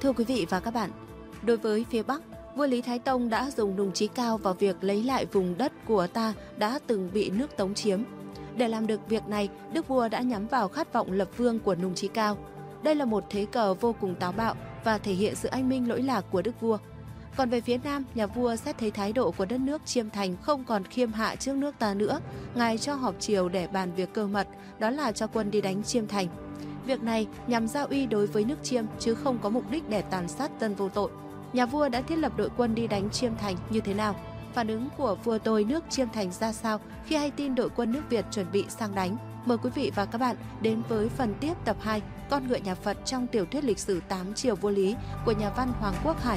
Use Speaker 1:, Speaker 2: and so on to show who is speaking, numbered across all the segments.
Speaker 1: Thưa quý vị và các bạn, đối với phía Bắc, vua Lý Thái Tông đã dùng nùng chí cao vào việc lấy lại vùng đất của ta đã từng bị nước Tống chiếm. Để làm được việc này, đức vua đã nhắm vào khát vọng lập vương của nùng chí cao. Đây là một thế cờ vô cùng táo bạo và thể hiện sự anh minh lỗi lạc của đức vua. Còn về phía Nam, nhà vua xét thấy thái độ của đất nước Chiêm Thành không còn khiêm hạ trước nước ta nữa. Ngài cho họp triều để bàn việc cơ mật, đó là cho quân đi đánh Chiêm Thành. Việc này nhằm giao uy đối với nước Chiêm chứ không có mục đích để tàn sát dân vô tội. Nhà vua đã thiết lập đội quân đi đánh Chiêm Thành như thế nào? Phản ứng của vua tôi nước Chiêm Thành ra sao khi hay tin đội quân nước Việt chuẩn bị sang đánh? Mời quý vị và các bạn đến với phần tiếp tập 2 Con ngựa nhà Phật trong tiểu thuyết lịch sử 8 triều vua Lý của nhà văn Hoàng Quốc Hải.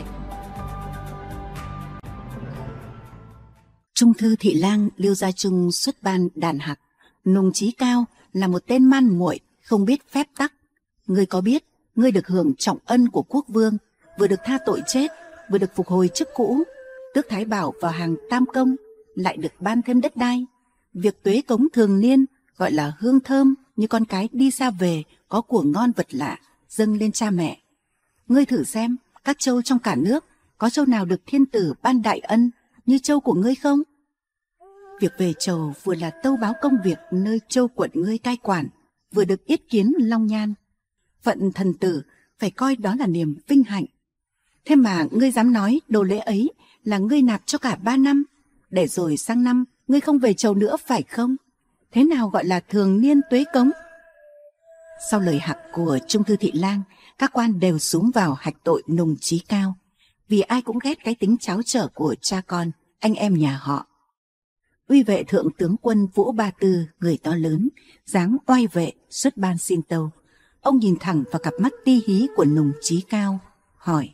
Speaker 2: Trung thư Thị Lang Liêu Gia Trung xuất ban đàn hạc. Nùng chí cao là một tên man muội, không biết phép tắc. Ngươi có biết, ngươi được hưởng trọng ân của quốc vương, vừa được tha tội chết, vừa được phục hồi chức cũ, tước thái bảo vào hàng tam công, lại được ban thêm đất đai. Việc tuế cống thường niên gọi là hương thơm, như con cái đi xa về có của ngon vật lạ dâng lên cha mẹ. Ngươi thử xem, các châu trong cả nước có châu nào được thiên tử ban đại ân như châu của ngươi không? Việc về chầu vừa là tâu báo công việc nơi châu quận ngươi cai quản, vừa được yết kiến long nhan. Phận thần tử phải coi đó là niềm vinh hạnh. Thế mà ngươi dám nói đồ lễ ấy là ngươi nạp cho cả 3 năm, để rồi sang năm ngươi không về chầu nữa phải không? Thế nào gọi là thường niên tuế cống? Sau lời hạc của Trung thư Thị Lang, các quan đều xúm vào hạch tội nùng chí cao, vì ai cũng ghét cái tính tráo trở của cha con, anh em nhà họ. Uy vệ thượng tướng quân Vũ Ba Tư, người to lớn, dáng oai vệ xuất ban xin tâu. Ông nhìn thẳng vào cặp mắt ti hí của nùng chí cao, hỏi: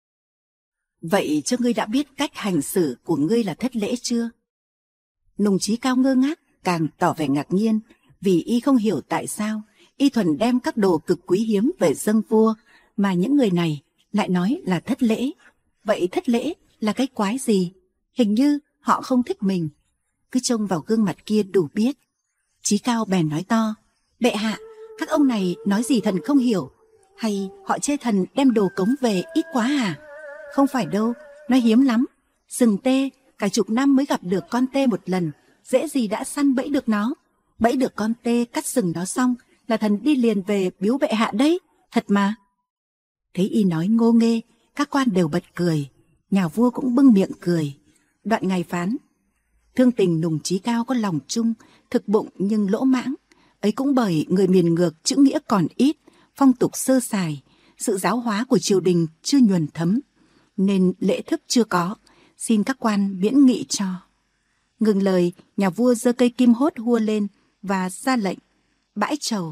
Speaker 2: Vậy cho ngươi đã biết cách hành xử của ngươi là thất lễ chưa? Nùng chí cao ngơ ngác, càng tỏ vẻ ngạc nhiên, vì y không hiểu tại sao y thuần đem các đồ cực quý hiếm về dâng vua, mà những người này lại nói là thất lễ. Vậy thất lễ là cái quái gì? Hình như họ không thích mình. Cứ trông vào gương mặt kia đủ biết. Chí cao bèn nói to: Bệ hạ, các ông này nói gì thần không hiểu? Hay họ chê thần đem đồ cống về ít quá à? Không phải đâu, nó hiếm lắm. Sừng tê, cả chục năm mới gặp được con tê một lần, dễ gì đã săn bẫy được nó. Bẫy được con tê, cắt sừng nó xong là thần đi liền về biếu bệ hạ đấy, thật mà. Thấy y nói ngô nghê, các quan đều bật cười, nhà vua cũng bưng miệng cười. Đoạn ngài phán: Thương tình nùng chí cao có lòng trung, thực bụng nhưng lỗ mãng. Ấy cũng bởi người miền ngược chữ nghĩa còn ít, phong tục sơ sài, sự giáo hóa của triều đình chưa nhuần thấm, nên lễ thức chưa có, xin các quan miễn nghị cho. Ngừng lời, nhà vua giơ cây kim hốt hua lên và ra lệnh bãi trầu.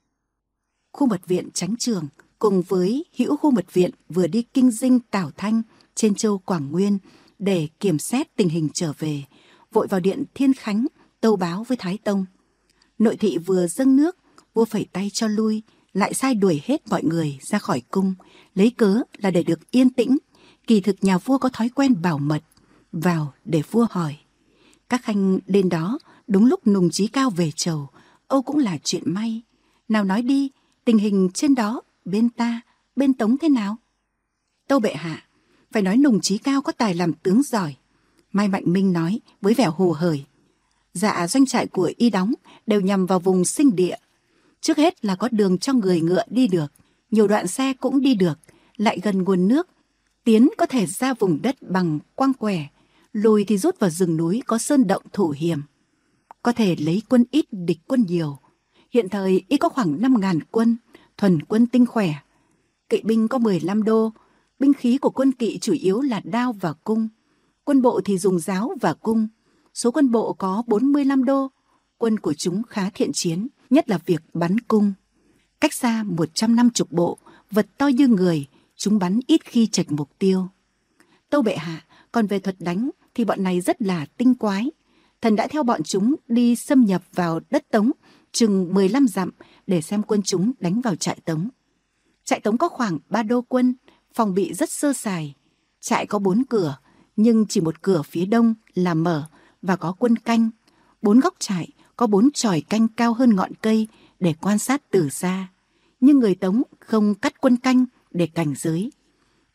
Speaker 2: Khu mật viện Chánh Trường cùng với hữu khu mật viện vừa đi kinh dinh Tảo Thanh trên châu Quảng Nguyên để kiểm xét tình hình trở về, vội vào điện Thiên Khánh tâu báo với Thái Tông. Nội thị vừa dâng nước, vua phẩy tay cho lui, lại sai đuổi hết mọi người ra khỏi cung, lấy cớ là để được yên tĩnh. Kỳ thực nhà vua có thói quen bảo mật, vào để vua hỏi. Các khanh lên đó đúng lúc nùng chí cao về chầu, âu cũng là chuyện may. Nào nói đi, tình hình trên đó bên ta, bên Tống thế nào? Tâu bệ hạ, phải nói nùng chí cao có tài làm tướng giỏi. Mai Mạnh Minh nói với vẻ hồ hởi: Dạ, doanh trại của y đóng đều nhằm vào vùng sinh địa. Trước hết là có đường cho người ngựa đi được, nhiều đoạn xe cũng đi được, lại gần nguồn nước. Tiến có thể ra vùng đất bằng quang quẻ, lùi thì rút vào rừng núi có sơn động thủ hiểm. Có thể lấy quân ít địch quân nhiều. Hiện thời y có khoảng 5.000 quân, thuần quân tinh khỏe. Kỵ binh có 15 đô, binh khí của quân kỵ chủ yếu là đao và cung. Quân bộ thì dùng giáo và cung. Số quân bộ có 45 đô. Quân của chúng khá thiện chiến, nhất là việc bắn cung. Cách xa 150 bộ, vật to như người, chúng bắn ít khi chệch mục tiêu. Tâu bệ hạ, còn về thuật đánh thì bọn này rất là tinh quái. Thần đã theo bọn chúng đi xâm nhập vào đất Tống chừng 15 dặm để xem quân chúng đánh vào trại Tống. Trại Tống có khoảng 3 đô quân, phòng bị rất sơ sài. Trại có 4 cửa, nhưng chỉ một cửa phía đông là mở và có quân canh. 4 góc trại có 4 chòi canh cao hơn ngọn cây để quan sát từ xa. Nhưng người Tống không cắt quân canh để cảnh giới.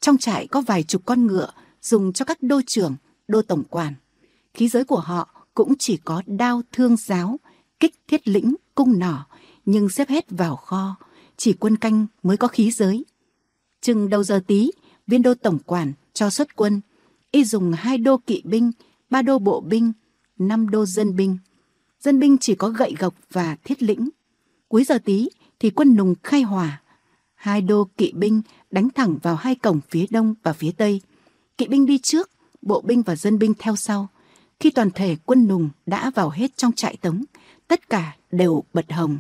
Speaker 2: Trong trại có vài chục con ngựa dùng cho các đô trưởng, đô tổng quản. Khí giới của họ cũng chỉ có đao thương giáo, kích thiết lĩnh, cung nỏ, nhưng xếp hết vào kho. Chỉ quân canh mới có khí giới. Chừng đầu giờ tí, viên đô tổng quản cho xuất quân. Y dùng 2 đô kỵ binh, 3 đô bộ binh, 5 đô dân binh. Dân binh chỉ có gậy gộc và thiết lĩnh. Cuối giờ tí thì quân Nùng khai hỏa. 2 đô kỵ binh đánh thẳng vào 2 cổng phía đông và phía tây. Kỵ binh đi trước, bộ binh và dân binh theo sau. Khi toàn thể quân Nùng đã vào hết trong trại Tống, tất cả đều bật hồng.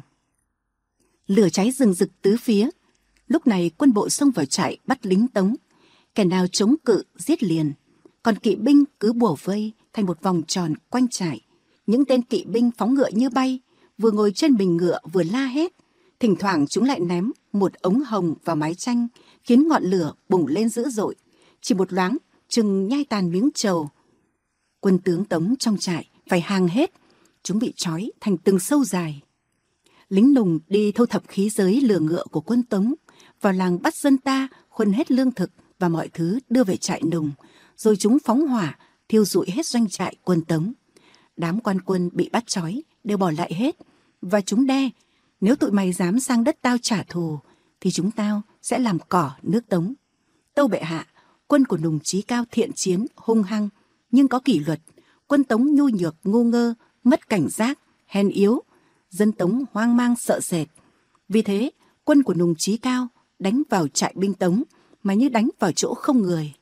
Speaker 2: Lửa cháy rừng rực tứ phía. Lúc này quân bộ xông vào trại bắt lính Tống. Kẻ nào chống cự giết liền. Còn kỵ binh cứ bủa vây thành một vòng tròn quanh trại. Những tên kỵ binh phóng ngựa như bay, vừa ngồi trên mình ngựa vừa la hét. Thỉnh thoảng chúng lại ném một ống hồng vào mái tranh, khiến ngọn lửa bùng lên dữ dội. Chỉ một loáng, chừng nhai tàn miếng trầu. Quân tướng Tống trong trại phải hàng hết. Chúng bị trói thành từng sâu dài. Lính Nùng đi thâu thập khí giới lừa ngựa của quân Tống, vào làng bắt dân ta khuân hết lương thực và mọi thứ đưa về trại Nùng, rồi chúng phóng hỏa, thiêu rụi hết doanh trại quân Tống. Đám quan quân bị bắt trói đều bỏ lại hết, và chúng đe: nếu tụi mày dám sang đất tao trả thù, thì chúng tao sẽ làm cỏ nước Tống. Tâu bệ hạ, quân của Nùng Chí Cao thiện chiến, hung hăng, nhưng có kỷ luật. Quân Tống nhu nhược, ngu ngơ, mất cảnh giác, hèn yếu. Dân Tống hoang mang sợ sệt. Vì thế, quân của Nùng Chí Cao đánh vào trại binh Tống mà như đánh vào chỗ không người.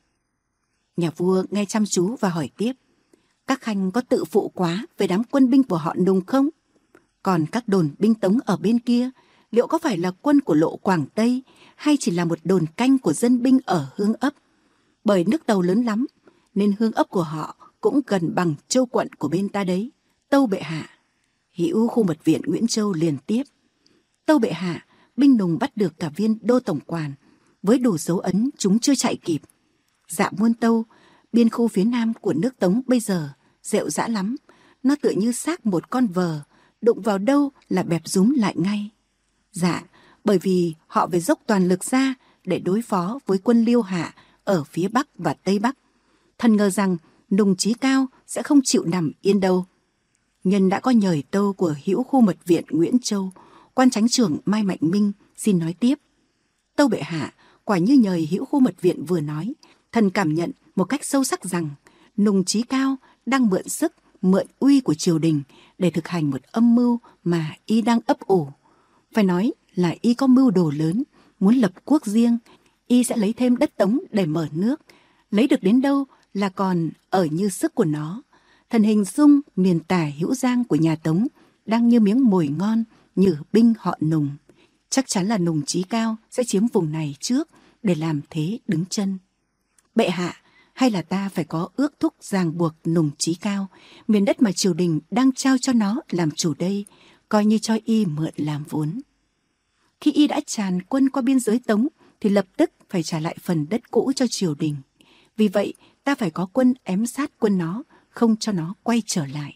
Speaker 2: Nhà vua nghe chăm chú và hỏi tiếp: các khanh có tự phụ quá về đám quân binh của họ Nùng không? Còn các đồn binh Tống ở bên kia, liệu có phải là quân của Lộ Quảng Tây hay chỉ là một đồn canh của dân binh ở Hương Ấp? Bởi nước Tàu lớn lắm, nên Hương Ấp của họ cũng gần bằng Châu Quận của bên ta đấy. Tâu bệ hạ. Hữu khu mật viện Nguyễn Châu liền tiếp: tâu bệ hạ, binh Nùng bắt được cả viên đô tổng quản, với đủ dấu ấn chúng chưa chạy kịp. Dạ muôn tâu, biên khu phía nam của nước Tống bây giờ rệu rã lắm, nó tựa như xác một con vờ, đụng vào đâu là bẹp rúm lại ngay. Dạ, bởi vì họ phải dốc toàn lực ra để đối phó với quân Liêu Hạ ở phía Bắc và Tây Bắc. Thần ngờ rằng Nùng Chí Cao sẽ không chịu nằm yên đâu. Nhân đã có nhời tâu của hữu khu mật viện Nguyễn Châu, quan chánh trưởng Mai Mạnh Minh xin nói tiếp: tâu bệ hạ, quả như nhời hữu khu mật viện vừa nói, thần cảm nhận một cách sâu sắc rằng Nùng Chí Cao đang mượn sức, mượn uy của triều đình để thực hành một âm mưu mà y đang ấp ủ. Phải nói là y có mưu đồ lớn, muốn lập quốc riêng. Y sẽ lấy thêm đất Tống để mở nước, lấy được đến đâu là còn ở như sức của nó. Thần hình dung miền tả hữu giang của nhà Tống đang như miếng mồi ngon, như binh họ Nùng. Chắc chắn là Nùng Chí Cao sẽ chiếm vùng này trước để làm thế đứng chân. Bệ hạ, hay là ta phải có ước thúc ràng buộc Nùng Chí Cao, miền đất mà triều đình đang trao cho nó làm chủ đây, coi như cho y mượn làm vốn. Khi y đã tràn quân qua biên giới Tống thì lập tức phải trả lại phần đất cũ cho triều đình. Vì vậy ta phải có quân ém sát quân nó, không cho nó quay trở lại.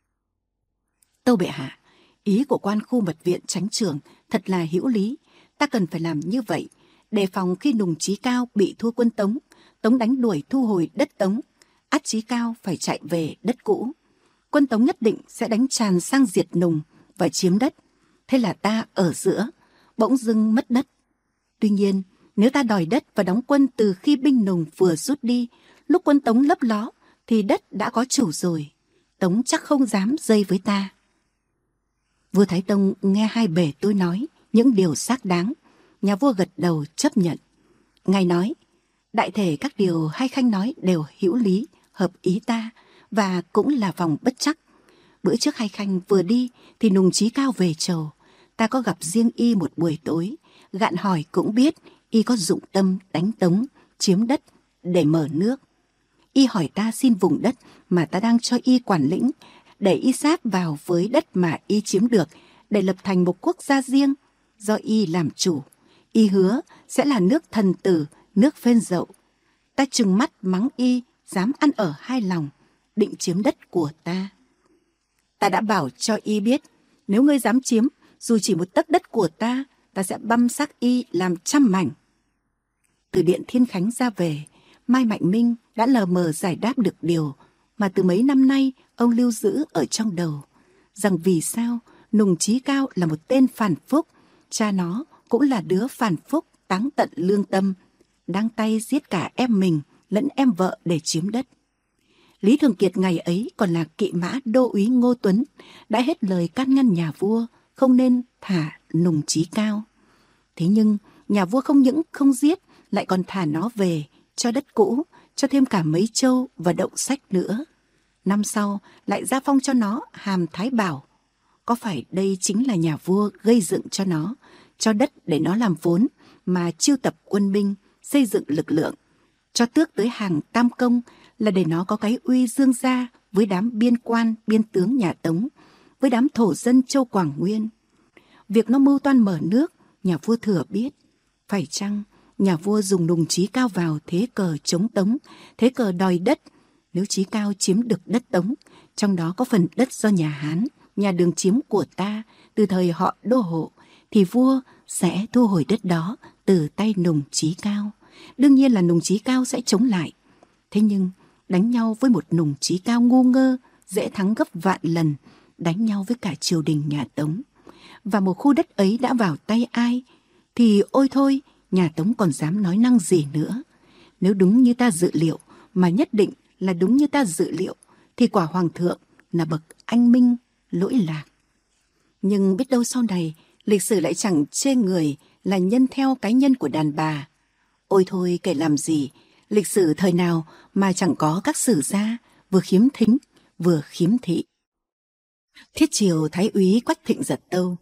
Speaker 2: Tâu bệ hạ, ý của quan khu mật viện chánh trưởng thật là hữu lý. Ta cần phải làm như vậy, đề phòng khi Nùng Chí Cao bị thua quân Tống, Tống đánh đuổi thu hồi đất Tống, ắt Chí Cao phải chạy về đất cũ. Quân Tống nhất định sẽ đánh tràn sang diệt Nùng và chiếm đất. Thế là ta ở giữa, bỗng dưng mất đất. Tuy nhiên, nếu ta đòi đất và đóng quân từ khi binh Nùng vừa rút đi, lúc quân Tống lấp ló, thì đất đã có chủ rồi. Tống chắc không dám dây với ta. Vua Thái Tông nghe hai bề tôi nói những điều xác đáng. Nhà vua gật đầu chấp nhận. Ngài nói: đại thể các điều hai khanh nói đều hữu lý, hợp ý ta, và cũng là vòng bất trắc. Bữa trước hai khanh vừa đi thì Nùng Chí Cao về chầu. Ta có gặp riêng y một buổi tối, gạn hỏi cũng biết y có dụng tâm đánh Tống, chiếm đất để mở nước. Y hỏi ta xin vùng đất mà ta đang cho y quản lĩnh, để y sáp vào với đất mà y chiếm được, để lập thành một quốc gia riêng do y làm chủ. Y hứa sẽ là nước thần tử, nước phên dậu. Ta trừng mắt mắng y dám ăn ở hai lòng, định chiếm đất của ta. Ta đã bảo cho y biết, nếu ngươi dám chiếm dù chỉ một tấc đất của ta, ta sẽ băm xác y làm trăm mảnh. từ Điện Thiên Khánh ra về, Mai Mạnh Minh đã lờ mờ giải đáp được điều mà từ mấy năm nay ông lưu giữ ở trong đầu, rằng vì sao Nùng Chí Cao là một tên phản phúc, cha nó cũng là đứa phản phúc táng tận lương tâm, đang tay giết cả em mình lẫn em vợ để chiếm đất. Lý Thường Kiệt ngày ấy còn là kỵ mã đô úy Ngô Tuấn, đã hết lời can ngăn nhà vua không nên thả Nùng Chí Cao. Thế nhưng nhà vua không những không giết, lại còn thả nó về cho đất cũ, cho thêm cả mấy châu và động sách nữa. Năm sau lại gia phong cho nó hàm Thái Bảo. Có phải đây chính là nhà vua gây dựng cho nó, cho đất để nó làm vốn mà chiêu tập quân binh, xây dựng lực lượng, cho tước tới hàng tam công là để nó có cái uy dương gia với đám biên quan, biên tướng nhà Tống, với đám thổ dân châu Quảng Nguyên. Việc nó mưu toan mở nước, nhà vua thừa biết. Phải chăng nhà vua dùng Nùng Chí Cao vào thế cờ chống Tống, thế cờ đòi đất? Nếu Chí Cao chiếm được đất Tống, trong đó có phần đất do nhà Hán, nhà Đường chiếm của ta từ thời họ Đô Hộ, thì vua sẽ thu hồi đất đó từ tay Nùng Chí Cao. Đương nhiên là Nùng Chí Cao sẽ chống lại. Thế nhưng đánh nhau với một Nùng Chí Cao ngu ngơ dễ thắng gấp vạn lần đánh nhau với cả triều đình nhà Tống. Và một khu đất ấy đã vào tay ai thì ôi thôi, nhà Tống còn dám nói năng gì nữa. Nếu đúng như ta dự liệu, mà nhất định là đúng như ta dự liệu, thì quả hoàng thượng là bậc anh minh lỗi lạc. Nhưng biết đâu sau này lịch sử lại chẳng chê người là nhân theo cái nhân của đàn bà. Ôi thôi, kể làm gì, lịch sử thời nào mà chẳng có các sử gia vừa khiếm thính vừa khiếm thị. Thiết triều Thái úy Quách Thịnh Giật Tâu,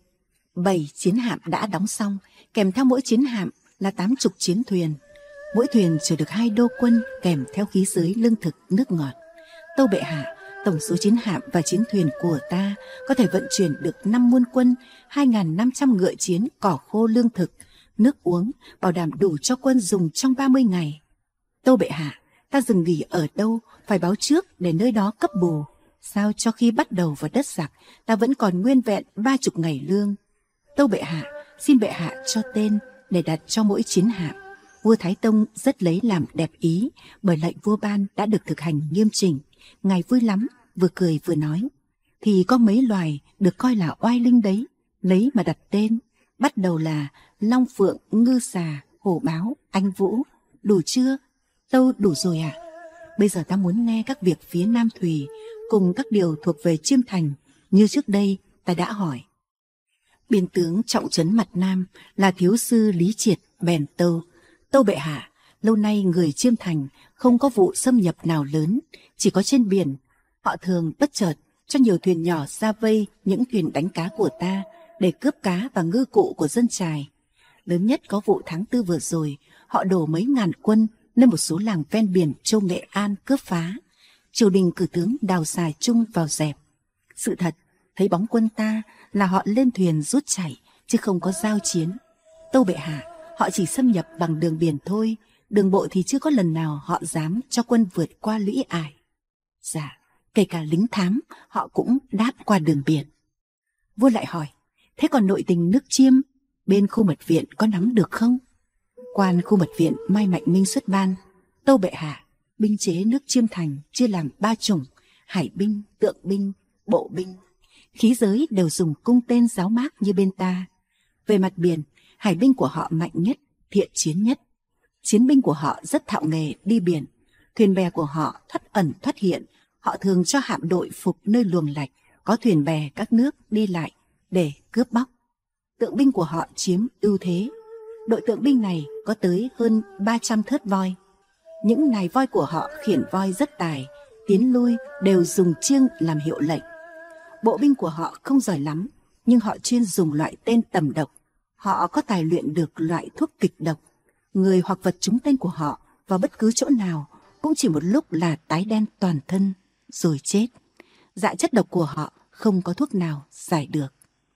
Speaker 2: 7 chiến hạm đã đóng xong, kèm theo mỗi chiến hạm là 80 chiến thuyền. Mỗi thuyền chở được 2 đô quân kèm theo khí giới lương thực nước ngọt. Tâu bệ hạ, tổng số chiến hạm và chiến thuyền của ta có thể vận chuyển được 5 muôn quân, 2.500 ngựa chiến, cỏ khô lương thực, nước uống, bảo đảm đủ cho quân dùng trong 30 ngày. Tâu bệ hạ, ta dừng nghỉ ở đâu phải báo trước để nơi đó cấp bù, sao cho khi bắt đầu vào đất giặc ta vẫn còn nguyên vẹn 30 ngày lương. Tâu bệ hạ, xin bệ hạ cho tên để đặt cho mỗi chiến hạm. Vua Thái Tông rất lấy làm đẹp ý, bởi lệnh vua ban đã được thực hành nghiêm chỉnh. Ngài vui lắm, vừa cười vừa nói, thì có mấy loài được coi là oai linh đấy, lấy mà đặt tên. Bắt đầu là long phượng, ngư xà, hổ báo, anh vũ. Đủ chưa? Tâu đủ rồi ạ. Bây giờ ta muốn nghe các việc phía Nam Thùy cùng các điều thuộc về Chiêm Thành như trước đây ta đã hỏi. Biên tướng trọng trấn mặt Nam là thiếu sư Lý Triệt bèn tâu: Tâu bệ hạ, lâu nay người Chiêm Thành không có vụ xâm nhập nào lớn, chỉ có trên biển. Họ thường bất chợt cho nhiều thuyền nhỏ ra vây những thuyền đánh cá của ta để cướp cá và ngư cụ của dân chài. Lớn nhất có vụ tháng 4 vừa rồi, họ đổ mấy ngàn quân lên một số làng ven biển châu Nghệ An cướp phá. Triều đình cử tướng Đào Xài Trung vào dẹp. Sự thật, thấy bóng quân ta là họ lên thuyền rút chạy, chứ không có giao chiến. Tâu bệ hạ, họ chỉ xâm nhập bằng đường biển thôi, đường bộ thì chưa có lần nào họ dám cho quân vượt qua lũy ải. Dạ, kể cả lính thám họ cũng đáp qua đường biển. Vua lại hỏi, thế còn nội tình nước Chiêm, bên khu mật viện có nắm được không? Quan khu mật viện Mai Mạnh Minh xuất ban: Tâu bệ hạ, binh chế nước Chiêm Thành chia làm 3 chủng: hải binh, tượng binh, bộ binh. Khí giới đều dùng cung tên giáo mác như bên ta. Về mặt biển, hải binh của họ mạnh nhất, thiện chiến nhất. Chiến binh của họ rất thạo nghề đi biển. Thuyền bè của họ thoát ẩn thoát hiện. Họ thường cho hạm đội phục nơi luồng lạch, có thuyền bè các nước đi lại để cướp bóc. Tượng binh của họ chiếm ưu thế. Đội tượng binh này có tới hơn 300 thớt voi. Những nài voi của họ khiển voi rất tài, tiến lui đều dùng chiêng làm hiệu lệnh. Bộ binh của họ không giỏi lắm, nhưng họ chuyên dùng loại tên tầm độc. Họ có tài luyện được loại thuốc kịch độc. Người hoặc vật trúng tên của họ vào bất cứ chỗ nào cũng chỉ một lúc là tái đen toàn thân, rồi chết. Dạ chất độc của họ không có thuốc nào giải được.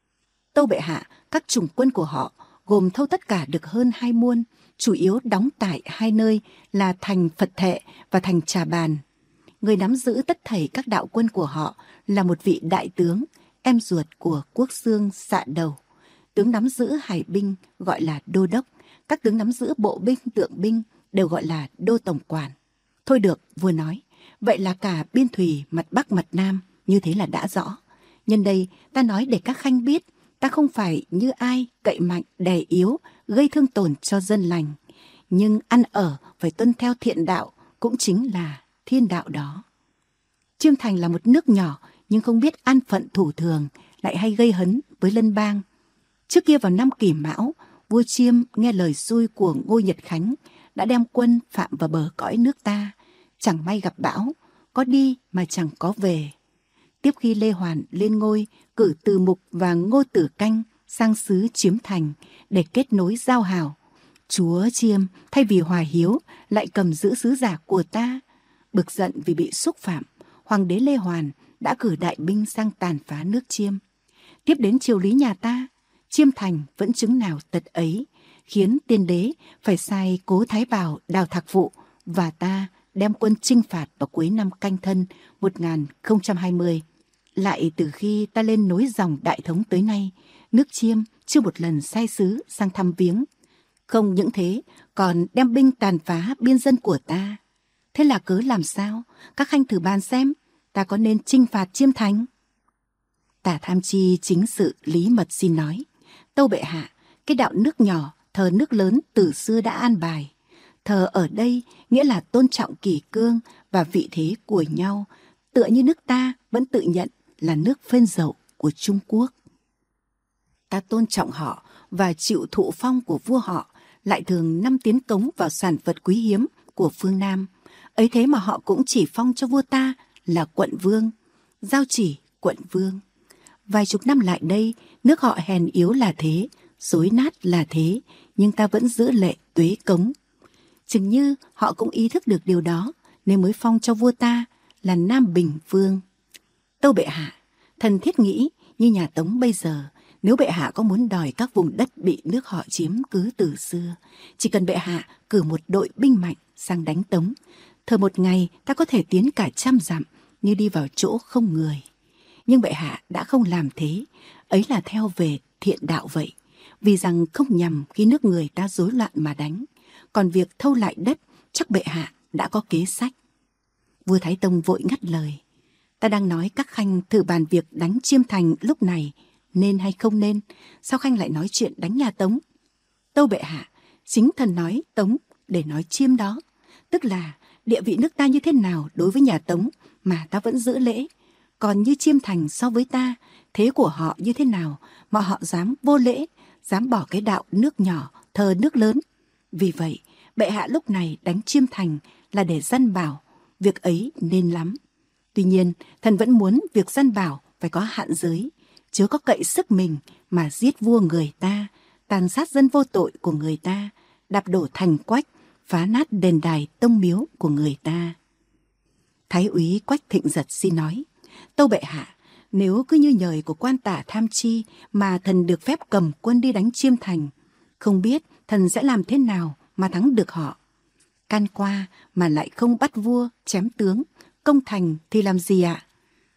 Speaker 2: Tâu bệ hạ, các chủng quân của họ gồm thâu tất cả được hơn 2 muôn, chủ yếu đóng tại 2 nơi là thành Phật Thệ và thành Trà Bàn. Người nắm giữ tất thảy các đạo quân của họ là một vị đại tướng, em ruột của Quốc Xương Xạ Đầu. Tướng nắm giữ hải binh gọi là Đô Đốc, Các tướng nắm giữ bộ binh, tượng binh đều gọi là đô tổng quản. Thôi được, vua nói, vậy là cả biên thùy mặt Bắc mặt Nam, như thế là đã rõ. Nhân đây ta nói để các khanh biết, ta không phải như ai cậy mạnh đè yếu, gây thương tổn cho dân lành. Nhưng ăn ở phải tuân theo thiện đạo, cũng chính là thiên đạo đó. Chiêm Thành là một nước nhỏ nhưng không biết an phận thủ thường, lại hay gây hấn với lân bang. Trước kia vào năm Kỷ Mão, vua Chiêm nghe lời xui của Ngô Nhật Khánh đã đem quân phạm vào bờ cõi nước ta. Chẳng may gặp bão, có đi mà chẳng có về. Tiếp khi Lê Hoàn lên ngôi, cử Từ Mục và Ngô Tử Canh sang xứ Chiếm Thành để kết nối giao hảo, chúa Chiêm thay vì hòa hiếu lại cầm giữ sứ giả của ta. Bực giận vì bị xúc phạm, hoàng đế Lê Hoàn đã cử đại binh sang tàn phá nước Chiêm. Tiếp đến triều lý nhà ta, Chiêm Thành vẫn chứng nào tật ấy, khiến tiên đế phải sai Cố Thái Bảo đào Thạc Vụ và ta đem quân chinh phạt vào cuối năm Canh Thân 1020. Lại từ khi ta lên nối dòng Đại Thống tới nay, nước Chiêm chưa một lần sai sứ sang thăm viếng. Không những thế, còn đem binh tàn phá biên dân của ta. Thế là cớ làm sao? Các khanh thử bàn xem, ta có nên chinh phạt Chiêm Thành? Tả Tham Chi chính sự lý mật xin nói, tâu bệ hạ, cái đạo nước nhỏ thờ nước lớn từ xưa đã an bài. Thờ ở đây nghĩa là tôn trọng kỷ cương và vị thế của nhau, tựa như nước ta vẫn tự nhận là nước phên dậu của Trung Quốc. Ta tôn trọng họ và chịu thụ phong của vua họ, lại thường năm tiến cống vào sản vật quý hiếm của phương Nam. Ấy thế mà họ cũng chỉ phong cho vua ta là quận vương, giao chỉ quận vương. Vài chục năm lại đây, nước họ hèn yếu là thế, rối nát là thế, nhưng ta vẫn giữ lệ tuế cống. Chừng như họ cũng ý thức được điều đó, nên mới phong cho vua ta là Nam Bình Vương. Tâu bệ hạ, thần thiết nghĩ như nhà Tống bây giờ, nếu bệ hạ có muốn đòi các vùng đất bị nước họ chiếm cứ từ xưa, chỉ cần bệ hạ cử một đội binh mạnh sang đánh Tống, thờ một ngày ta có thể tiến cả 100 dặm như đi vào chỗ không người. Nhưng bệ hạ đã không làm thế, ấy là theo về thiện đạo vậy, vì rằng không nhằm khi nước người ta rối loạn mà đánh. Còn việc thâu lại đất chắc bệ hạ đã có kế sách. Vua Thái Tông vội ngắt lời, ta đang nói các khanh thử bàn việc đánh Chiêm Thành lúc này nên hay không nên, sao khanh lại nói chuyện đánh nhà Tống? Tâu bệ hạ, chính thần nói Tống để nói Chiêm đó, tức là địa vị nước ta như thế nào đối với nhà Tống mà ta vẫn giữ lễ, còn như Chiêm Thành so với ta, thế của họ như thế nào mà họ dám vô lễ, dám bỏ cái đạo nước nhỏ thờ nước lớn. Vì vậy bệ hạ lúc này đánh Chiêm Thành là để răn bảo, việc ấy nên lắm. Tuy nhiên thần vẫn muốn việc răn bảo phải có hạn giới, chớ có cậy sức mình mà giết vua người ta, tàn sát dân vô tội của người ta, đạp đổ thành Quách, phá nát đền đài tông miếu của người ta. Thái úy Quách Thịnh Giật xin nói, tâu bệ hạ, nếu cứ như nhời của quan Tả Tham Chi mà thần được phép cầm quân đi đánh Chiêm Thành, không biết thần sẽ làm thế nào mà thắng được họ. Can qua mà lại không bắt vua, chém tướng, công thành thì làm gì ạ?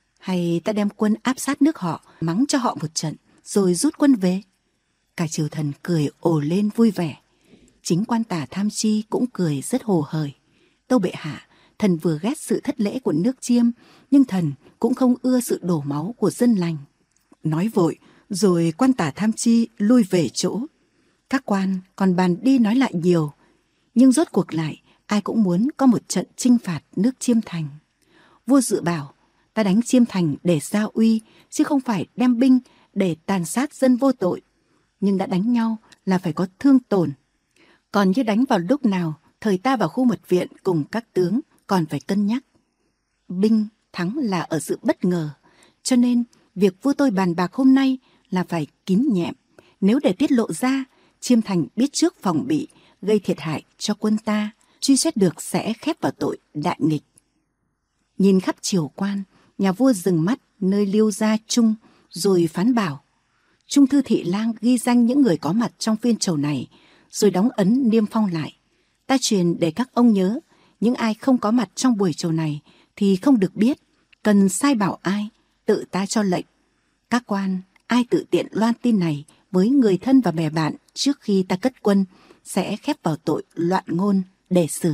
Speaker 2: Hay ta đem quân áp sát nước họ, mắng cho họ một trận, rồi rút quân về? Cả triều thần cười ồ lên vui vẻ. Chính quan Tả Tham Chi cũng cười rất hồ hởi. Tâu bệ hạ, thần vừa ghét sự thất lễ của nước Chiêm, nhưng thần cũng không ưa sự đổ máu của dân lành. Nói vội, rồi quan Tả Tham Chi lui về chỗ. Các quan còn bàn đi nói lại nhiều, nhưng rốt cuộc lại ai cũng muốn có một trận chinh phạt nước Chiêm Thành. Vua dự bảo, ta đánh Chiêm Thành để gia uy, chứ không phải đem binh để tàn sát dân vô tội. Nhưng đã đánh nhau là phải có thương tổn. Còn như đánh vào lúc nào, thời ta vào khu mật viện cùng các tướng còn phải cân nhắc. Binh thắng là ở sự bất ngờ, cho nên việc vua tôi bàn bạc hôm nay là phải kín nhẹm. Nếu để tiết lộ ra, Chiêm Thành biết trước phòng bị, gây thiệt hại cho quân ta, truy xét được sẽ khép vào tội đại nghịch. Nhìn khắp triều quan, nhà vua dừng mắt nơi Liêu Gia Trung, rồi phán bảo. Trung thư thị lang ghi danh những người có mặt trong phiên trầu này, rồi đóng ấn niêm phong lại. Ta truyền để các ông nhớ, những ai không có mặt trong buổi trầu này thì không được biết, cần sai bảo ai, tự ta cho lệnh. Các quan, ai tự tiện loan tin này với người thân và bè bạn trước khi ta cất quân, sẽ khép vào tội loạn ngôn để xử.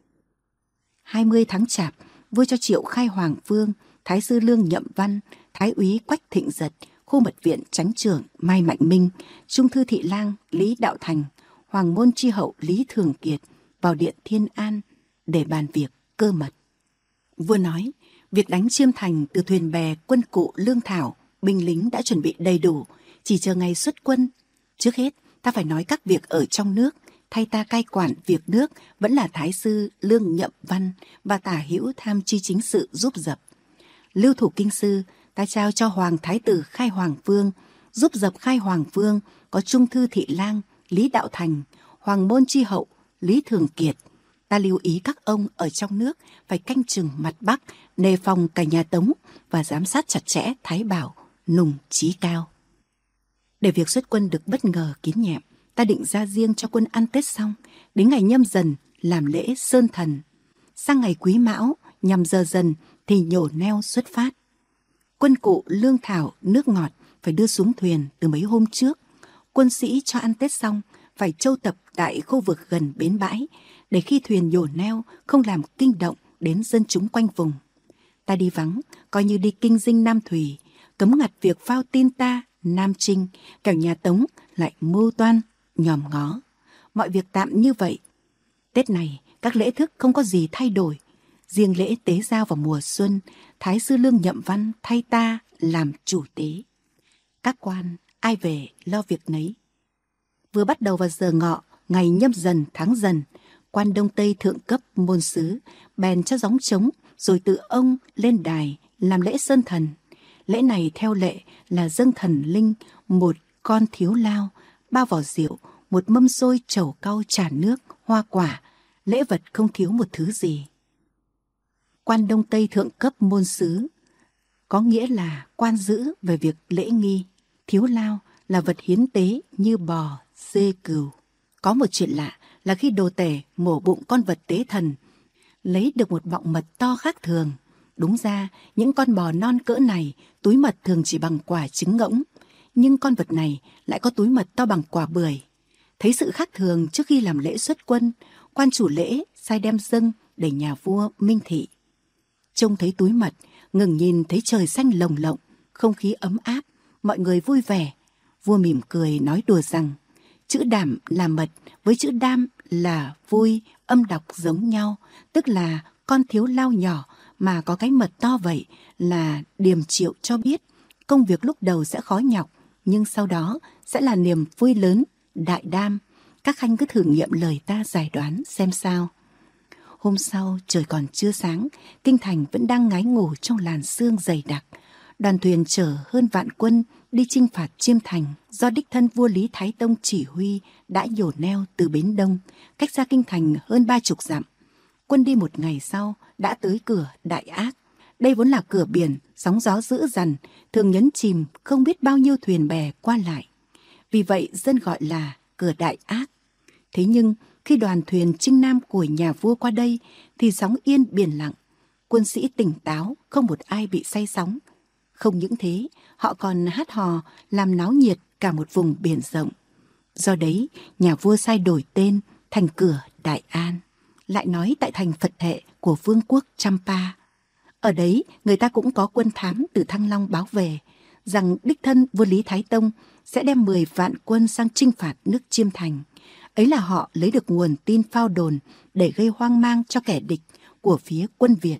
Speaker 2: 20 tháng Chạp, vua cho triệu Khai Hoàng Vương, Thái sư Lương Nhậm Văn, Thái úy Quách Thịnh Giật, khu mật viện Chánh trưởng Mai Mạnh Minh, Trung thư thị lang Lý Đạo Thành, Hoàng môn tri hậu Lý Thường Kiệt vào điện Thiên An để bàn việc cơ mật. Vua nói, việc đánh Chiêm Thành từ thuyền bè, quân cụ, lương thảo, binh lính đã chuẩn bị đầy đủ, chỉ chờ ngày xuất quân. Trước hết, ta phải nói các việc ở trong nước. Thay ta cai quản việc nước vẫn là Thái sư Lương Nhậm Văn và tả hữu tham tri chính sự giúp dập. Lưu thủ kinh sư ta trao cho Hoàng Thái tử Khai Hoàng Vương, giúp dập Khai Hoàng Vương có Trung thư thị lang Lý Đạo Thành, Hoàng môn tri hậu Lý Thường Kiệt. Ta lưu ý các ông ở trong nước phải canh chừng mặt Bắc, đề phòng cả nhà Tống và giám sát chặt chẽ Thái Bảo, Nùng Chí Cao. Để việc xuất quân được bất ngờ kín nhẹm, ta định ra riêng cho quân ăn Tết xong, đến ngày Nhâm Dần làm lễ Sơn Thần. Sang ngày Quý Mão nhằm giờ dần thì nhổ neo xuất phát. Quân cụ, lương thảo, nước ngọt phải đưa xuống thuyền từ mấy hôm trước. Quân sĩ cho ăn Tết xong phải châu tập tại khu vực gần bến bãi, để khi thuyền nhổ neo không làm kinh động đến dân chúng quanh vùng. Ta đi vắng, coi như đi kinh dinh Nam Thủy, cấm ngặt việc phao tin ta Nam Trinh, kẻo nhà Tống lại mưu toan nhòm ngó. Mọi việc tạm như vậy. Tết này các lễ thức không có gì thay đổi. Riêng lễ tế giao vào mùa xuân, Thái sư Lương Nhậm Văn thay ta làm chủ tế. Các quan ai về lo việc nấy. Vừa bắt đầu vào giờ ngọ ngày Nhâm Dần tháng Dần, quan Đông Tây thượng cấp môn sứ bèn cho gióng trống rồi tự ông lên đài làm lễ Sơn Thần. Lễ này theo lệ là dâng thần linh một con thiếu lao, 3 vỏ rượu, một mâm xôi, trầu cau, trà nước, hoa quả, lễ vật không thiếu một thứ gì. Quan Đông Tây thượng cấp môn sứ có nghĩa là quan giữ về việc lễ nghi. Thiếu lao là vật hiến tế như bò, dê, cừu. Có một chuyện lạ là khi đồ tể mổ bụng con vật tế thần, lấy được một bọng mật to khác thường. Đúng ra, những con bò non cỡ này, túi mật thường chỉ bằng quả trứng ngỗng, nhưng con vật này lại có túi mật to bằng quả bưởi. Thấy sự khác thường trước khi làm lễ xuất quân, quan chủ lễ sai đem dâng để nhà vua Minh Thị. Trông thấy túi mật, ngừng nhìn thấy trời xanh lồng lộng, không khí ấm áp, mọi người vui vẻ. Vua mỉm cười nói đùa rằng, chữ đảm là mật với chữ đam là vui, âm đọc giống nhau, tức là con thiếu lao nhỏ mà có cái mật to vậy là điềm triệu cho biết công việc lúc đầu sẽ khó nhọc, nhưng sau đó sẽ là niềm vui lớn, đại đam. Các khanh cứ thử nghiệm lời ta giải đoán xem sao. Hôm sau trời còn chưa sáng, kinh thành vẫn đang ngái ngủ trong làn sương dày đặc. Đoàn thuyền chở hơn vạn quân đi chinh phạt Chiêm Thành do đích thân vua Lý Thái Tông chỉ huy đã nhổ neo từ bến Đông, cách xa kinh thành hơn 30 dặm. Quân đi một ngày sau đã tới cửa Đại Ác. Đây vốn là cửa biển, sóng gió dữ dằn, thường nhấn chìm không biết bao nhiêu thuyền bè qua lại. Vì vậy dân gọi là cửa Đại Ác. Thế nhưng khi đoàn thuyền chinh nam của nhà vua qua đây thì sóng yên biển lặng. Quân sĩ tỉnh táo, không một ai bị say sóng. Không những thế, họ còn hát hò làm náo nhiệt cả một vùng biển rộng. Do đấy, nhà vua sai đổi tên thành cửa Đại An. Lại nói tại thành Phật Thệ của vương quốc Champa. Ở đấy, người ta cũng có quân thám từ Thăng Long báo về rằng đích thân vua Lý Thái Tông sẽ đem 10 vạn quân sang chinh phạt nước Chiêm Thành. Ấy là họ lấy được nguồn tin phao đồn để gây hoang mang cho kẻ địch của phía quân Việt.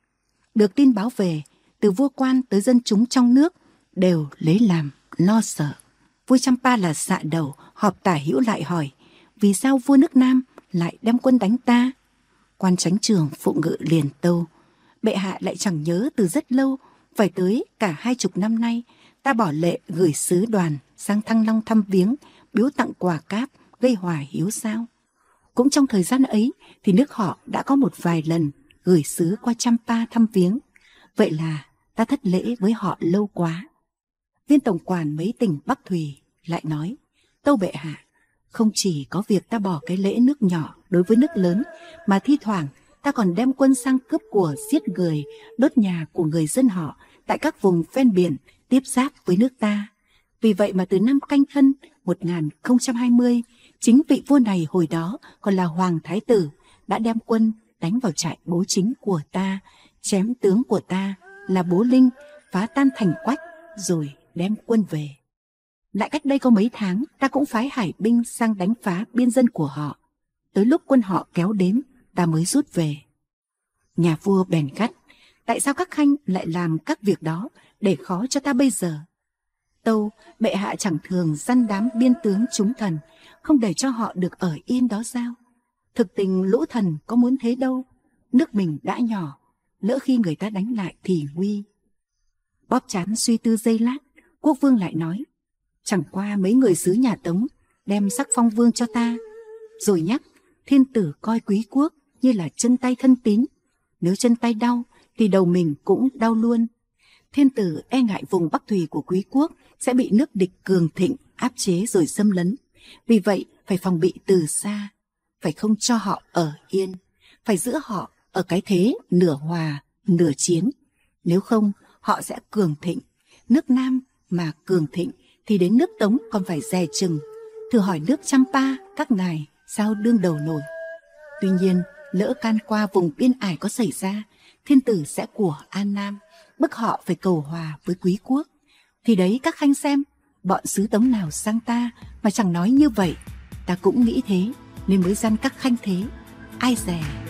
Speaker 2: Được tin báo về, từ vua quan tới dân chúng trong nước đều lấy làm lo sợ. Vua Champa là xạ đầu, họp tả hữu lại hỏi, vì sao vua nước Nam lại đem quân đánh ta? Quan chánh trường Phụ Ngự liền tâu, bệ hạ lại chẳng nhớ từ rất lâu, phải tới cả 20 năm nay, ta bỏ lệ gửi sứ đoàn sang Thăng Long thăm viếng, biếu tặng quà cáp, gây hòa hiếu sao? Cũng trong thời gian ấy thì nước họ đã có một vài lần gửi sứ qua Champa thăm viếng. Vậy là ta thất lễ với họ lâu quá. Viên tổng quản mấy tỉnh Bắc Thùy lại nói, tâu bệ hạ, không chỉ có việc ta bỏ cái lễ nước nhỏ đối với nước lớn, mà thi thoảng ta còn đem quân sang cướp của, giết người, đốt nhà của người dân họ tại các vùng ven biển tiếp giáp với nước ta. Vì vậy mà từ năm Canh Thân 1020, Chính vị vua này hồi đó còn là hoàng thái tử, đã đem quân đánh vào trại bố chính của ta, chém tướng của ta là Bố Linh, phá tan thành Quách, rồi đem quân về. Lại cách đây có mấy tháng, ta cũng phái hải binh sang đánh phá biên dân của họ. Tới lúc quân họ kéo đến, ta mới rút về. Nhà vua bèn gắt: tại sao các khanh lại làm các việc đó để khó cho ta bây giờ? Tâu, bệ hạ chẳng thường săn đám biên tướng chúng thần, không để cho họ được ở yên đó sao? Thực tình lũ thần có muốn thế đâu, nước mình đã nhỏ, lỡ khi người ta đánh lại thì nguy. Bóp trán suy tư giây lát, quốc vương lại nói: chẳng qua mấy người xứ nhà Tống đem sắc phong vương cho ta, rồi nhắc thiên tử coi Quý quốc như là chân tay thân tín, nếu chân tay đau thì đầu mình cũng đau luôn. Thiên tử e ngại vùng Bắc Thùy của Quý quốc sẽ bị nước địch cường thịnh áp chế rồi xâm lấn, vì vậy phải phòng bị từ xa, phải không cho họ ở yên, phải giữ họ ở cái thế nửa hòa nửa chiến, nếu không họ sẽ cường thịnh. Nước Nam mà cường thịnh thì đến nước Tống còn phải dè chừng, thử hỏi nước Champa các ngài sao đương đầu nổi. Tuy nhiên lỡ can qua vùng biên ải có xảy ra, thiên tử sẽ của An Nam, bức họ phải cầu hòa với Quý quốc. Thì đấy các khanh xem, bọn xứ Tống nào sang ta mà chẳng nói như vậy. Ta cũng nghĩ thế nên mới gian các khanh thế, ai dè